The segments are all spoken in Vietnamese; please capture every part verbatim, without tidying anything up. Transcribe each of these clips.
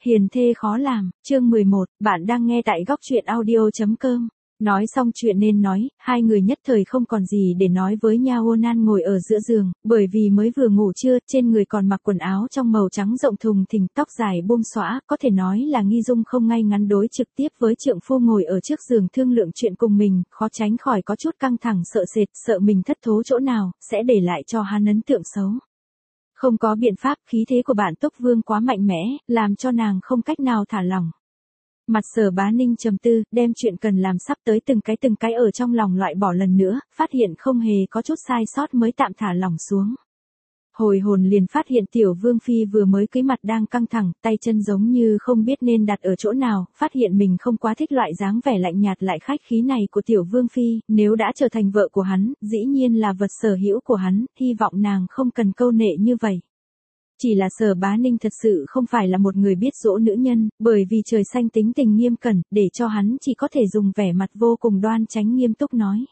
Hiền thê khó làm, chương mười một, bạn đang nghe tại góc truyện audio.com. Nói xong chuyện nên nói, hai người nhất thời không còn gì để nói với nha. Onan ngồi ở giữa giường, bởi vì mới vừa ngủ trưa, trên người còn mặc quần áo trong màu trắng rộng thùng thình, tóc dài buông xõa, có thể nói là nghi dung không ngay ngắn đối trực tiếp với trượng phu ngồi ở trước giường thương lượng chuyện cùng mình, khó tránh khỏi có chút căng thẳng sợ sệt, sợ mình thất thố chỗ nào, sẽ để lại cho hắn ấn tượng xấu. Không có biện pháp, khí thế của bạn Túc Vương quá mạnh mẽ, làm cho nàng không cách nào thả lỏng. Mặt Sở Bá Ninh trầm tư, đem chuyện cần làm sắp tới từng cái từng cái ở trong lòng loại bỏ lần nữa, phát hiện không hề có chút sai sót mới tạm thả lỏng xuống. Hồi hồn liền phát hiện Tiểu Vương Phi vừa mới cưới mặt đang căng thẳng, tay chân giống như không biết nên đặt ở chỗ nào, phát hiện mình không quá thích loại dáng vẻ lạnh nhạt lại khách khí này của Tiểu Vương Phi, nếu đã trở thành vợ của hắn, dĩ nhiên là vật sở hữu của hắn, hy vọng nàng không cần câu nệ như vậy. Chỉ là Sở Bá Ninh thật sự không phải là một người biết dỗ nữ nhân, bởi vì trời xanh tính tình nghiêm cẩn, để cho hắn chỉ có thể dùng vẻ mặt vô cùng đoan chánh nghiêm túc nói.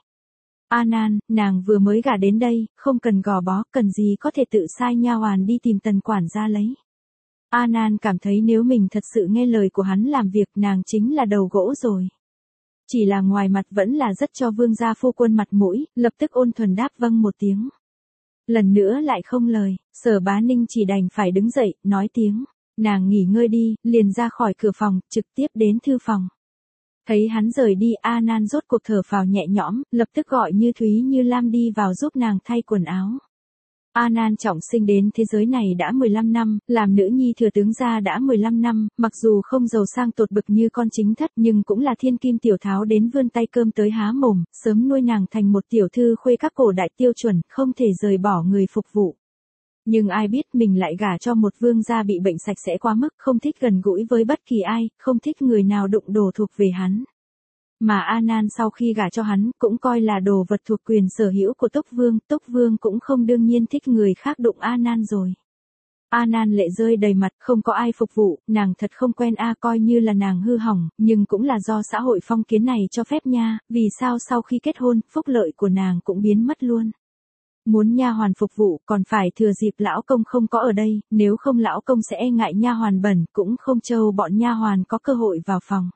Anan, nàng vừa mới gả đến đây, không cần gò bó, cần gì có thể tự sai nha hoàn đi tìm Tần quản gia lấy. Anan cảm thấy nếu mình thật sự nghe lời của hắn làm việc, nàng chính là đầu gỗ rồi. Chỉ là ngoài mặt vẫn là rất cho vương gia phu quân mặt mũi, lập tức ôn thuần đáp vâng một tiếng. Lần nữa lại không lời, Sở Bá Ninh chỉ đành phải đứng dậy, nói tiếng, nàng nghỉ ngơi đi, liền ra khỏi cửa phòng, trực tiếp đến thư phòng. Thấy hắn rời đi, Anan rốt cuộc thở phào nhẹ nhõm, lập tức gọi Như Thúy Như Lam đi vào giúp nàng thay quần áo. Anan trọng sinh đến thế giới này đã mười lăm năm, làm nữ nhi thừa tướng gia đã mười lăm năm, mặc dù không giàu sang tột bực như con chính thất nhưng cũng là thiên kim tiểu tháo đến vươn tay cơm tới há mồm, sớm nuôi nàng thành một tiểu thư khuê các cổ đại tiêu chuẩn, không thể rời bỏ người phục vụ. Nhưng ai biết mình lại gả cho một vương gia bị bệnh sạch sẽ quá mức, không thích gần gũi với bất kỳ ai, không thích người nào đụng đồ thuộc về hắn. Mà Anan sau khi gả cho hắn, cũng coi là đồ vật thuộc quyền sở hữu của Túc Vương, Túc Vương cũng không đương nhiên thích người khác đụng Anan rồi. Anan lệ rơi đầy mặt, không có ai phục vụ, nàng thật không quen a, coi như là nàng hư hỏng, nhưng cũng là do xã hội phong kiến này cho phép nha, vì sao sau khi kết hôn, phúc lợi của nàng cũng biến mất luôn. Muốn nha hoàn phục vụ, còn phải thừa dịp lão công không có ở đây, nếu không lão công sẽ e ngại nha hoàn bẩn, cũng không trâu bọn nha hoàn có cơ hội vào phòng.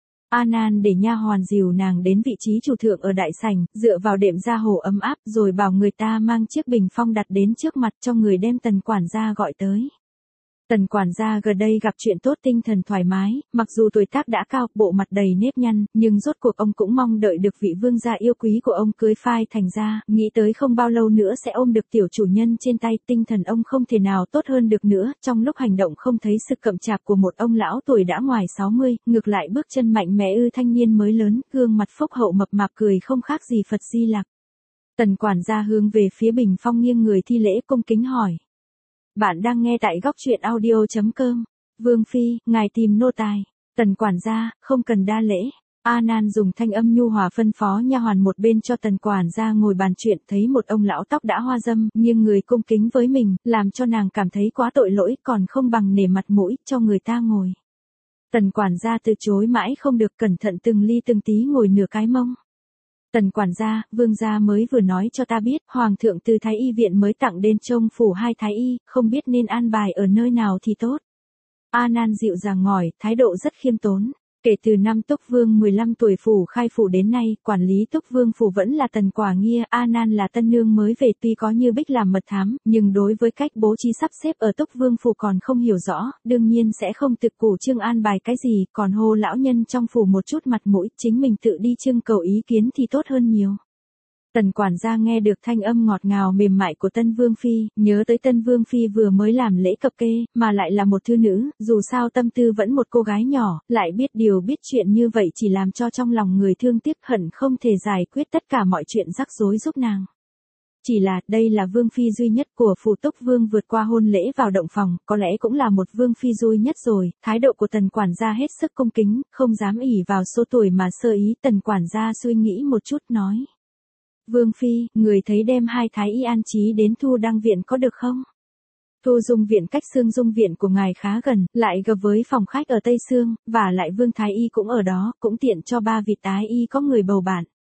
Anan để nha hoàn dìu nàng đến vị trí chủ thượng ở đại sảnh, dựa vào đệm da hồ ấm áp, rồi bảo người ta mang chiếc bình phong đặt đến trước mặt cho người đem Tần quản gia gọi tới. Tần quản gia gần đây gặp chuyện tốt, tinh thần thoải mái, mặc dù tuổi tác đã cao, bộ mặt đầy nếp nhăn, nhưng rốt cuộc ông cũng mong đợi được vị vương gia yêu quý của ông cưới phai thành ra, nghĩ tới không bao lâu nữa sẽ ôm được tiểu chủ nhân trên tay, tinh thần ông không thể nào tốt hơn được nữa, trong lúc hành động không thấy sự cậm chạp của một ông lão tuổi đã ngoài sáu mươi, ngược lại bước chân mạnh mẽ ư thanh niên mới lớn, gương mặt phúc hậu mập mạp cười không khác gì Phật Di Lặc. Tần quản gia hướng về phía bình phong nghiêng người thi lễ cung kính hỏi. Bạn đang nghe tại góc truyện audio.com. Vương Phi, ngài tìm nô tài. Tần quản gia, không cần đa lễ. Anan dùng thanh âm nhu hòa phân phó nha hoàn một bên cho tần quản gia ngồi bàn chuyện, thấy một ông lão tóc đã hoa râm, nghiêng người cung kính với mình, làm cho nàng cảm thấy quá tội lỗi, còn không bằng nể mặt mũi, cho người ta ngồi. Tần quản gia từ chối mãi không được, cẩn thận từng ly từng tí ngồi nửa cái mông. Tần quản gia, vương gia mới vừa nói cho ta biết, hoàng thượng từ thái y viện mới tặng đến trông phủ hai thái y, không biết nên an bài ở nơi nào thì tốt. Anan dịu dàng ngỏ, thái độ rất khiêm tốn. Kể từ năm Túc Vương mười lăm tuổi phủ khai phủ đến nay, quản lý Túc Vương phủ vẫn là Tần Quả Nghia, Anan là tân nương mới về, tuy có như Bích làm mật thám, nhưng đối với cách bố trí sắp xếp ở Túc Vương phủ còn không hiểu rõ, đương nhiên sẽ không tự củ trương an bài cái gì, còn hô lão nhân trong phủ một chút mặt mũi, chính mình tự đi trưng cầu ý kiến thì tốt hơn nhiều. Tần quản gia nghe được thanh âm ngọt ngào mềm mại của Tân Vương Phi, nhớ tới Tân Vương Phi vừa mới làm lễ cập kê, mà lại là một thư nữ, dù sao tâm tư vẫn một cô gái nhỏ, lại biết điều biết chuyện như vậy chỉ làm cho trong lòng người thương tiếc hận không thể giải quyết tất cả mọi chuyện rắc rối giúp nàng. Chỉ là, đây là Vương Phi duy nhất của phủ Túc Vương vượt qua hôn lễ vào động phòng, có lẽ cũng là một Vương Phi duy nhất rồi, thái độ của tần quản gia hết sức cung kính, không dám ỷ vào số tuổi mà sơ ý, tần quản gia suy nghĩ một chút nói. Vương Phi, người thấy đem hai thái y an trí đến Thu Đăng viện có được không? Thu Dung viện cách Sương Dung viện của ngài khá gần, lại gặp với phòng khách ở Tây Sương, và lại Vương thái y cũng ở đó, cũng tiện cho ba vị thái y có người bầu bạn.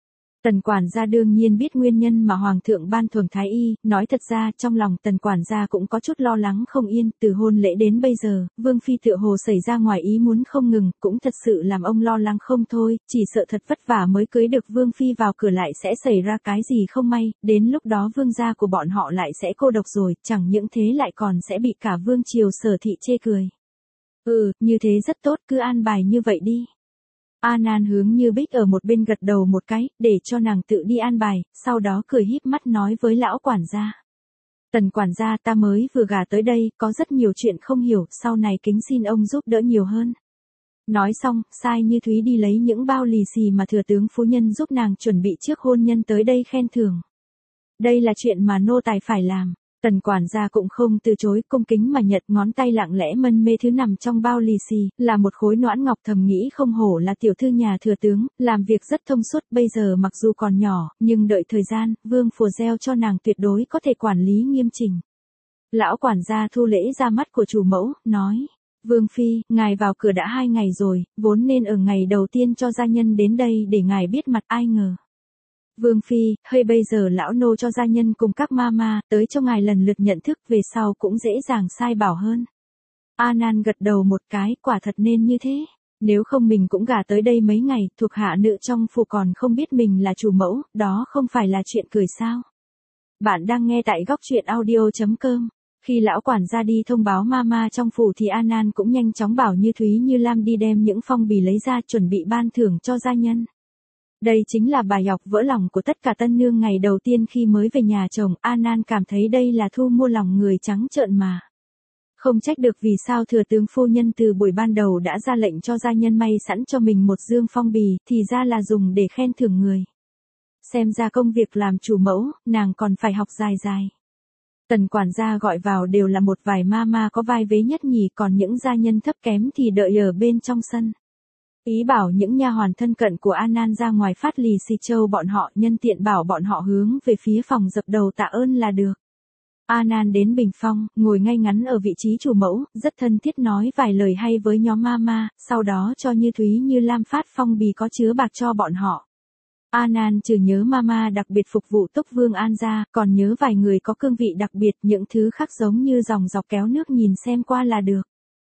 Tần quản gia đương nhiên biết nguyên nhân mà Hoàng thượng ban thưởng thái y, nói thật ra trong lòng tần quản gia cũng có chút lo lắng không yên, từ hôn lễ đến bây giờ, Vương Phi tựa hồ xảy ra ngoài ý muốn không ngừng, cũng thật sự làm ông lo lắng không thôi, chỉ sợ thật vất vả mới cưới được Vương Phi vào cửa lại sẽ xảy ra cái gì không may, đến lúc đó vương gia của bọn họ lại sẽ cô độc rồi, chẳng những thế lại còn sẽ bị cả vương triều Sở thị chê cười. Ừ, như thế rất tốt, cứ an bài như vậy đi. A Nan hướng Như Bích ở một bên gật đầu một cái, để cho nàng tự đi an bài, sau đó cười híp mắt nói với lão quản gia. Tần quản gia, ta mới vừa gả tới đây, có rất nhiều chuyện không hiểu, sau này kính xin ông giúp đỡ nhiều hơn. Nói xong, sai Như Thúy đi lấy những bao lì xì mà thừa tướng phu nhân giúp nàng chuẩn bị trước hôn nhân tới đây khen thưởng. Đây là chuyện mà nô tài phải làm. Tần quản gia cũng không từ chối, cung kính mà nhặt, ngón tay lặng lẽ mân mê thứ nằm trong bao lì xì, là một khối noãn ngọc, thầm nghĩ không hổ là tiểu thư nhà thừa tướng, làm việc rất thông suốt, bây giờ mặc dù còn nhỏ, nhưng đợi thời gian, vương phù gieo cho nàng tuyệt đối có thể quản lý nghiêm chỉnh. Lão quản gia thu lễ ra mắt của chủ mẫu, nói, Vương Phi, ngài vào cửa đã hai ngày rồi, vốn nên ở ngày đầu tiên cho gia nhân đến đây để ngài biết mặt, ai ngờ. Vương Phi, hơi bây giờ lão nô cho gia nhân cùng các ma ma, tới cho ngài lần lượt nhận thức, về sau cũng dễ dàng sai bảo hơn. A Nan gật đầu một cái, quả thật nên như thế. Nếu không mình cũng gả tới đây mấy ngày, thuộc hạ nữ trong phủ còn không biết mình là chủ mẫu, đó không phải là chuyện cười sao. Bạn đang nghe tại góc truyện audio chấm com. Khi lão quản gia đi thông báo mama trong phủ thì A Nan cũng nhanh chóng bảo Như Thúy Như Lam đi đem những phong bì lấy ra chuẩn bị ban thưởng cho gia nhân. Đây chính là bài học vỡ lòng của tất cả tân nương ngày đầu tiên khi mới về nhà chồng. A Nan cảm thấy đây là thu mua lòng người trắng trợn mà. Không trách được vì sao thừa tướng phu nhân từ buổi ban đầu đã ra lệnh cho gia nhân may sẵn cho mình một dương phong bì, thì ra là dùng để khen thưởng người. Xem ra công việc làm chủ mẫu, nàng còn phải học dài dài. Tần quản gia gọi vào đều là một vài ma ma có vai vế nhất nhì, còn những gia nhân thấp kém thì đợi ở bên trong sân. Ý bảo những nha hoàn thân cận của A Nan ra ngoài phát lì xì châu bọn họ, nhân tiện bảo bọn họ hướng về phía phòng dập đầu tạ ơn là được. A Nan đến bình phong, ngồi ngay ngắn ở vị trí chủ mẫu, rất thân thiết nói vài lời hay với nhóm ma ma, sau đó cho Như Thúy Như Lam phát phong bì có chứa bạc cho bọn họ. A Nan trừ nhớ mama đặc biệt phục vụ Túc Vương An ra, còn nhớ vài người có cương vị đặc biệt, những thứ khác giống như dòng dọc kéo nước nhìn xem qua là được.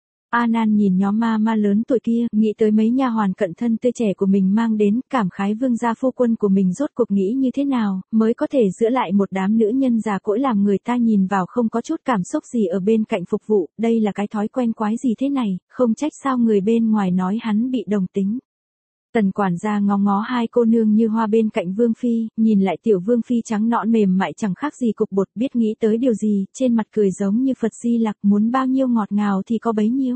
A Nan nhìn nhóm mama lớn tuổi kia, nghĩ tới mấy nha hoàn cận thân tươi trẻ của mình mang đến, cảm khái vương gia phu quân của mình rốt cuộc nghĩ như thế nào, mới có thể giữ lại một đám nữ nhân già cỗi làm người ta nhìn vào không có chút cảm xúc gì ở bên cạnh phục vụ, đây là cái thói quen quái gì thế này, không trách sao người bên ngoài nói hắn bị đồng tính. Tần quản gia ngó ngó hai cô nương như hoa bên cạnh Vương Phi, nhìn lại tiểu Vương Phi trắng nõn mềm mại chẳng khác gì cục bột, biết nghĩ tới điều gì, trên mặt cười giống như Phật Di Lặc, muốn bao nhiêu ngọt ngào thì có bấy nhiêu.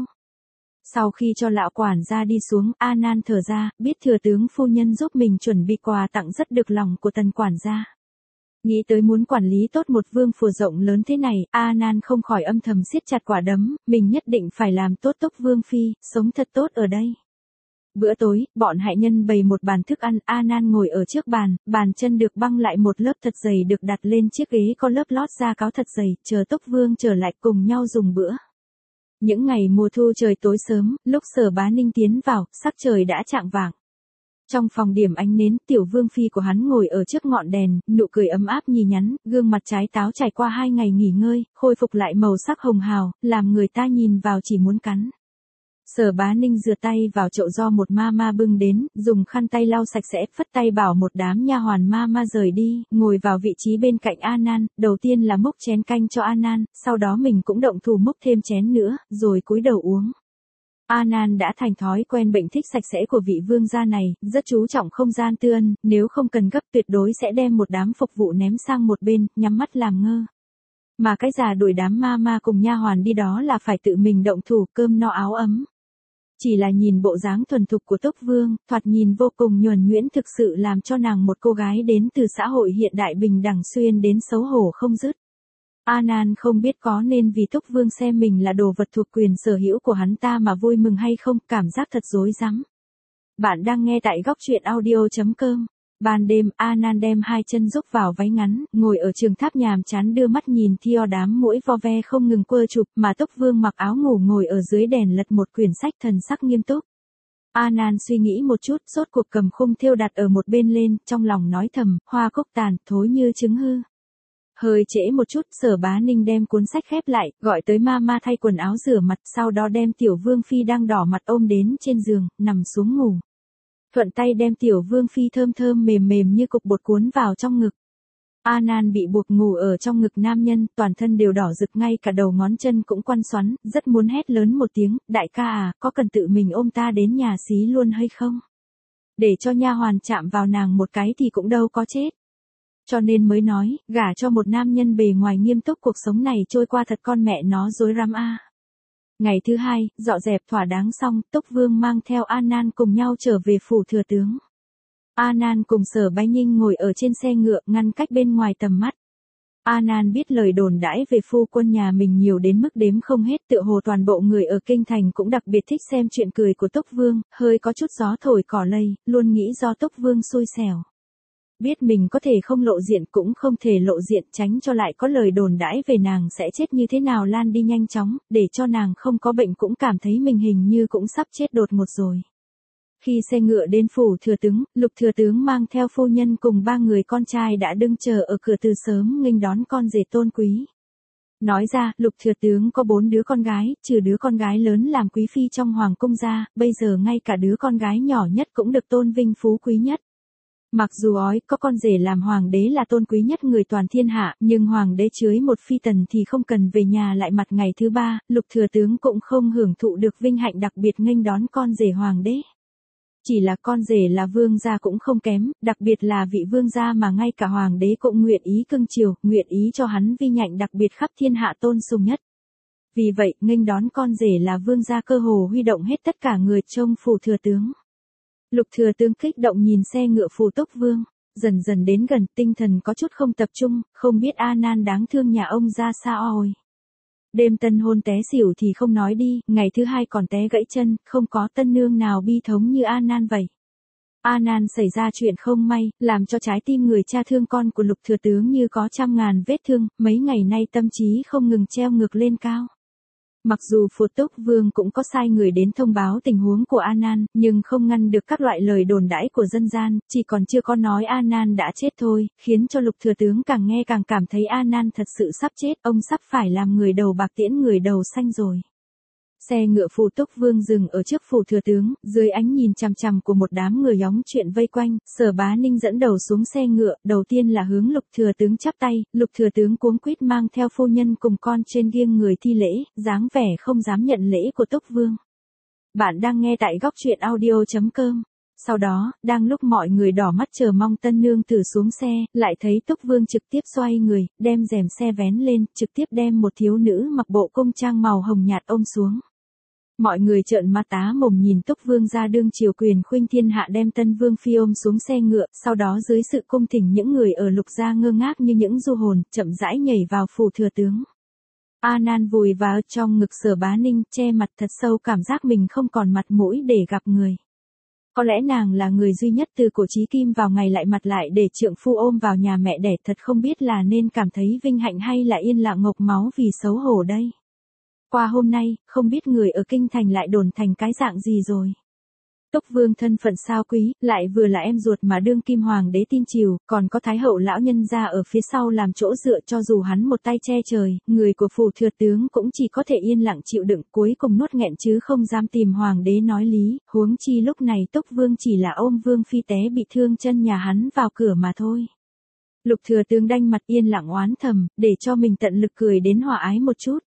Sau khi cho lão quản gia đi xuống, A Nan thở ra, biết thừa tướng phu nhân giúp mình chuẩn bị quà tặng rất được lòng của tần quản gia. Nghĩ tới muốn quản lý tốt một vương phủ rộng lớn thế này, A Nan không khỏi âm thầm siết chặt quả đấm, mình nhất định phải làm tốt Túc Vương Phi, sống thật tốt ở đây. Bữa tối, bọn hại nhân bày một bàn thức ăn, A Nan ngồi ở trước bàn, bàn chân được băng lại một lớp thật dày được đặt lên chiếc ghế có lớp lót da cáo thật dày, chờ Túc Vương trở lại cùng nhau dùng bữa. Những ngày mùa thu trời tối sớm, lúc Sở Bá Ninh tiến vào, sắc trời đã chạng vạng. Trong phòng điểm ánh nến, tiểu Vương Phi của hắn ngồi ở trước ngọn đèn, nụ cười ấm áp nhì nhắn, gương mặt trái táo trải qua hai ngày nghỉ ngơi, khôi phục lại màu sắc hồng hào, làm người ta nhìn vào chỉ muốn cắn. Sở Bá Ninh rửa tay vào chậu do một ma ma bưng đến, dùng khăn tay lau sạch sẽ, phất tay bảo một đám nha hoàn ma ma rời đi, ngồi vào vị trí bên cạnh A Nan, đầu tiên là múc chén canh cho A Nan, sau đó mình cũng động thủ múc thêm chén nữa, rồi cúi đầu uống. A Nan đã thành thói quen bệnh thích sạch sẽ của vị vương gia này, rất chú trọng không gian tư ân, nếu không cần gấp tuyệt đối sẽ đem một đám phục vụ ném sang một bên, nhắm mắt làm ngơ. Mà cái già đuổi đám ma ma cùng nha hoàn đi đó là phải tự mình động thủ, cơm no áo ấm. Chỉ là nhìn bộ dáng thuần thục của Túc Vương, thoạt nhìn vô cùng nhuần nhuyễn, thực sự làm cho nàng một cô gái đến từ xã hội hiện đại bình đẳng xuyên đến xấu hổ không dứt. A Nan không biết có nên vì Túc Vương xem mình là đồ vật thuộc quyền sở hữu của hắn ta mà vui mừng hay không, cảm giác thật rối rắm. Bạn đang nghe tại góc truyện audio chấm com. Ban đêm, A Nan đem hai chân rúc vào váy ngắn, ngồi ở trường tháp nhàm chán đưa mắt nhìn theo đám muỗi vo ve không ngừng quơ chụp, mà Túc Vương mặc áo ngủ ngồi ở dưới đèn lật một quyển sách thần sắc nghiêm túc. A Nan suy nghĩ một chút, rốt cuộc cầm khung thêu đặt ở một bên lên, trong lòng nói thầm, hoa cúc tàn, thối như trứng hư. Hơi trễ một chút, Sở Bá Ninh đem cuốn sách khép lại, gọi tới Mama thay quần áo rửa mặt, sau đó đem Tiểu Vương Phi đang đỏ mặt ôm đến trên giường, nằm xuống ngủ. Thuận tay đem Tiểu Vương Phi thơm thơm mềm mềm như cục bột cuốn vào trong ngực. A Nan bị buộc ngủ ở trong ngực nam nhân, toàn thân đều đỏ rực, ngay cả đầu ngón chân cũng quăn xoắn, rất muốn hét lớn một tiếng, đại ca à, có cần tự mình ôm ta đến nhà xí luôn hay không? Để cho nha hoàn chạm vào nàng một cái thì cũng đâu có chết. Cho nên mới nói, gả cho một nam nhân bề ngoài nghiêm túc, cuộc sống này trôi qua thật con mẹ nó rối rắm a. Ngày thứ hai, dọn dẹp thỏa đáng xong, Túc Vương mang theo A Nan cùng nhau trở về phủ thừa tướng. A Nan cùng Sở Bá Ninh ngồi ở trên xe ngựa, ngăn cách bên ngoài tầm mắt. A Nan biết lời đồn đãi về phu quân nhà mình nhiều đến mức đếm không hết, tựa hồ toàn bộ người ở kinh thành cũng đặc biệt thích xem chuyện cười của Túc Vương, hơi có chút gió thổi cỏ lay, luôn nghĩ do Túc Vương xui xẻo. Biết mình có thể không lộ diện cũng không thể lộ diện, tránh cho lại có lời đồn đãi về nàng sẽ chết như thế nào lan đi nhanh chóng, để cho nàng không có bệnh cũng cảm thấy mình hình như cũng sắp chết đột ngột rồi. Khi xe ngựa đến phủ thừa tướng, Lục thừa tướng mang theo phu nhân cùng ba người con trai đã đứng chờ ở cửa từ sớm nghênh đón con rể tôn quý. Nói ra, Lục thừa tướng có bốn đứa con gái, trừ đứa con gái lớn làm quý phi trong hoàng cung ra, bây giờ ngay cả đứa con gái nhỏ nhất cũng được tôn vinh phú quý nhất. Mặc dù ói có con rể làm hoàng đế là tôn quý nhất người toàn thiên hạ, nhưng hoàng đế cưới một phi tần thì không cần về nhà lại mặt ngày thứ ba, Lục thừa tướng cũng không hưởng thụ được vinh hạnh đặc biệt nghênh đón con rể hoàng đế. Chỉ là con rể là vương gia cũng không kém, đặc biệt là vị vương gia mà ngay cả hoàng đế cũng nguyện ý cưng chiều, nguyện ý cho hắn vinh hạnh đặc biệt khắp thiên hạ tôn sùng nhất. Vì vậy, nghênh đón con rể là vương gia cơ hồ huy động hết tất cả người trông phủ thừa tướng. Lục thừa tướng kích động nhìn xe ngựa phủ Túc Vương, dần dần đến gần, tinh thần có chút không tập trung, không biết A Nan đáng thương nhà ông ra sao ôi. Đêm tân hôn té xỉu thì không nói đi, ngày thứ hai còn té gãy chân, không có tân nương nào bi thống như A Nan vậy. A Nan xảy ra chuyện không may, làm cho trái tim người cha thương con của Lục thừa tướng như có trăm ngàn vết thương, mấy ngày nay tâm trí không ngừng treo ngược lên cao. Mặc dù phủ Túc Vương cũng có sai người đến thông báo tình huống của A Nan, nhưng không ngăn được các loại lời đồn đãi của dân gian, chỉ còn chưa có nói A Nan đã chết thôi, khiến cho Lục thừa tướng càng nghe càng cảm thấy A Nan thật sự sắp chết, ông sắp phải làm người đầu bạc tiễn người đầu xanh rồi. Xe ngựa phủ Túc Vương dừng ở trước phủ thừa tướng, dưới ánh nhìn chằm chằm của một đám người hóng chuyện vây quanh, Sở Bá Ninh dẫn đầu xuống xe ngựa, đầu tiên là hướng Lục thừa tướng chắp tay, Lục thừa tướng cuống quýt mang theo phu nhân cùng con trên nghiêng người thi lễ, dáng vẻ không dám nhận lễ của Túc Vương. Bạn đang nghe tại góc truyện audio chấm com. Sau đó, đang lúc mọi người đỏ mắt chờ mong tân nương tử xuống xe, lại thấy Túc Vương trực tiếp xoay người, đem rèm xe vén lên, trực tiếp đem một thiếu nữ mặc bộ cung trang màu hồng nhạt ôm xuống. Mọi người trợn mắt tá mồm nhìn Túc Vương ra đương triều quyền khuynh thiên hạ đem Tân Vương phi ôm xuống xe ngựa, sau đó dưới sự cung thỉnh những người ở Lục gia ngơ ngác như những du hồn, chậm rãi nhảy vào phủ thừa tướng. A Nan vùi vào trong ngực Sở Bá Ninh, che mặt thật sâu, cảm giác mình không còn mặt mũi để gặp người. Có lẽ nàng là người duy nhất từ cổ chí kim vào ngày lại mặt lại để trượng phu ôm vào nhà mẹ đẻ, thật không biết là nên cảm thấy vinh hạnh hay là yên lặng ngộc máu vì xấu hổ đây. Qua hôm nay, không biết người ở kinh thành lại đồn thành cái dạng gì rồi. Túc Vương thân phận sao quý, lại vừa là em ruột mà đương kim hoàng đế tin chiều, còn có thái hậu lão nhân gia ở phía sau làm chỗ dựa, cho dù hắn một tay che trời, người của phủ thừa tướng cũng chỉ có thể yên lặng chịu đựng, cuối cùng nuốt nghẹn chứ không dám tìm hoàng đế nói lý, huống chi lúc này Túc Vương chỉ là ôm Vương phi té bị thương chân nhà hắn vào cửa mà thôi. Lục thừa tướng đanh mặt yên lặng oán thầm, để cho mình tận lực cười đến hòa ái một chút.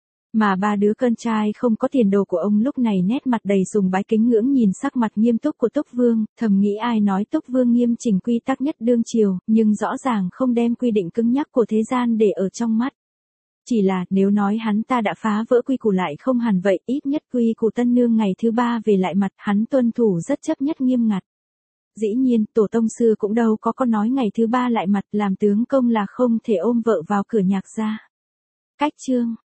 Mà ba đứa con trai không có tiền đồ của ông lúc này nét mặt đầy sùng bái kính ngưỡng nhìn sắc mặt nghiêm túc của Túc Vương, thầm nghĩ ai nói Túc Vương nghiêm chỉnh quy tắc nhất đương triều, nhưng rõ ràng không đem quy định cứng nhắc của thế gian để ở trong mắt. Chỉ là nếu nói hắn ta đã phá vỡ quy củ lại không hẳn vậy, ít nhất quy củ tân nương ngày thứ ba về lại mặt hắn tuân thủ rất chấp nhất nghiêm ngặt. Dĩ nhiên, tổ tông xưa cũng đâu có có nói ngày thứ ba lại mặt, làm tướng công là không thể ôm vợ vào cửa nhạc gia. Cách chương